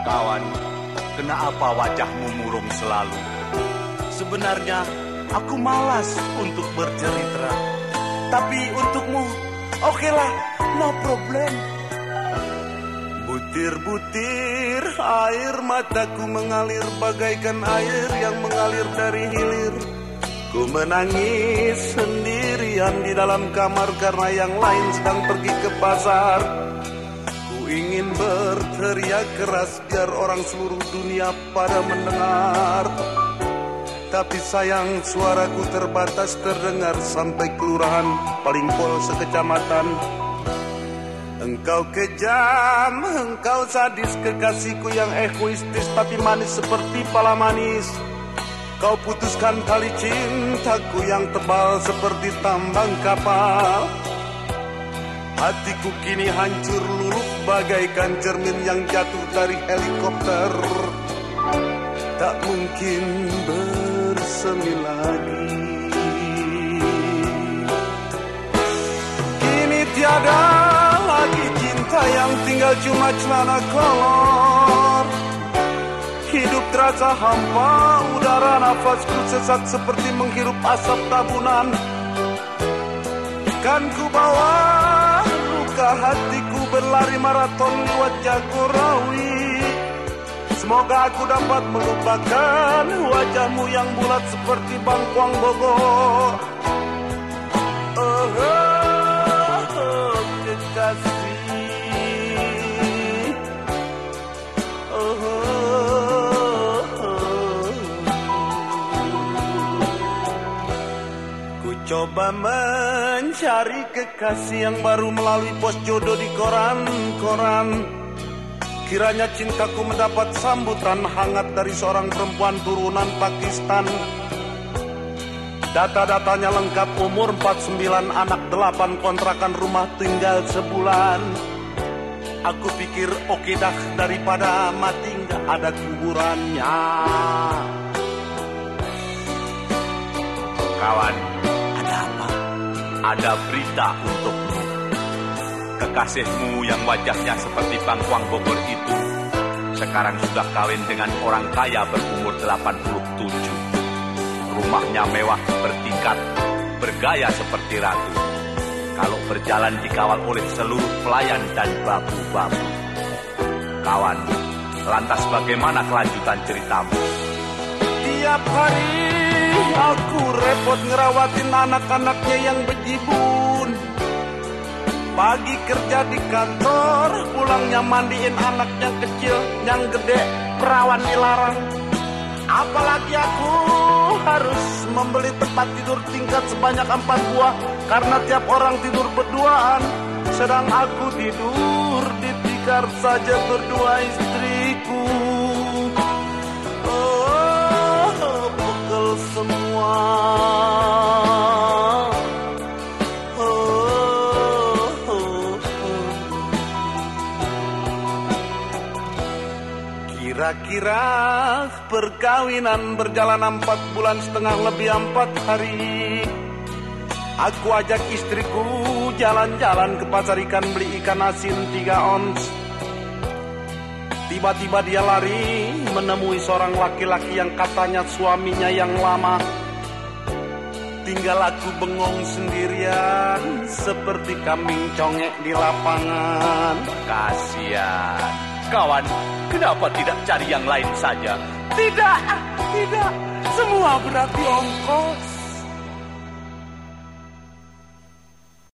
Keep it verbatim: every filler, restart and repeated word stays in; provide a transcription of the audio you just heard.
Kawan, kenapa wajahmu murung selalu? Sebenarnya aku malas untuk bercerita, tapi untukmu, okelah, no problem. Butir-butir air mataku mengalir bagaikan air yang mengalir dari hilir. Ku menangis sendirian di dalam kamar karena yang lain sedang pergi ke pasar. Ku ingin berteriak keras biar orang seluruh dunia pada mendengar, tapi sayang suaraku terbatas terdengar sampai kelurahan paling pol sekecamatan. Engkau kejam, engkau sadis, kekasihku yang egoistis tapi manis seperti pala manis. Kau putuskan tali cintaku yang tebal seperti tambang kapal. Hatiku kini hancur luluh bagaikan cermin yang jatuh dari helikopter. Tak mungkin bersemi lagi. Kini tiada lagi cinta yang tinggal cuma celana kolor. Hidup terasa hampa, udara nafasku sesak seperti menghirup asap tabunan. Kan ku bawa luka hatiku berlari maraton lewat Jagorawi. Semoga aku dapat melupakan wajahmu yang bulat seperti bangkuang Bogor. Oh, oh, oh kekasih. Oh, oh, oh. Ku coba mencari kekasih yang baru melalui pos jodoh di koran-koran. Kiranya cintaku mendapat sambutan hangat dari seorang perempuan turunan Pakistan. Data-datanya lengkap, umur empat puluh sembilan, anak delapan, kontrakan rumah tinggal sebulan. Aku pikir oke dah, daripada mati nggak ada kuburannya. Kawan, ada apa? Ada berita untukmu. Kekasihmu yang wajahnya seperti bangkuang Bogor itu sekarang sudah kawin dengan orang kaya berumur delapan puluh tujuh. Rumahnya mewah bertingkat, bergaya seperti ratu. Kalau berjalan dikawal oleh seluruh pelayan dan babu-babu. Kawan, lantas bagaimana kelanjutan ceritamu? Tiap hari aku repot ngerawatin anak-anaknya yang bejibun. Pagi kerja di kantor, pulangnya mandiin anak yang kecil, yang gede, perawan dilarang. Apalagi aku harus membeli tempat tidur tingkat sebanyak empat buah, karena tiap orang tidur berduaan, sedang aku tidur di tikar saja berdua istriku. Oh, pegel semua. Kira-kira perkawinan berjalan empat bulan setengah lebih empat hari. Aku ajak istriku jalan-jalan ke pasar ikan beli ikan asin tiga ons. Tiba-tiba dia lari menemui seorang laki-laki yang katanya suaminya yang lama. Tinggal aku bengong sendirian seperti kambing congek di lapangan. Kasian. Kawan, kenapa tidak cari yang lain saja? Tidak, tidak. Semua berarti ongkos.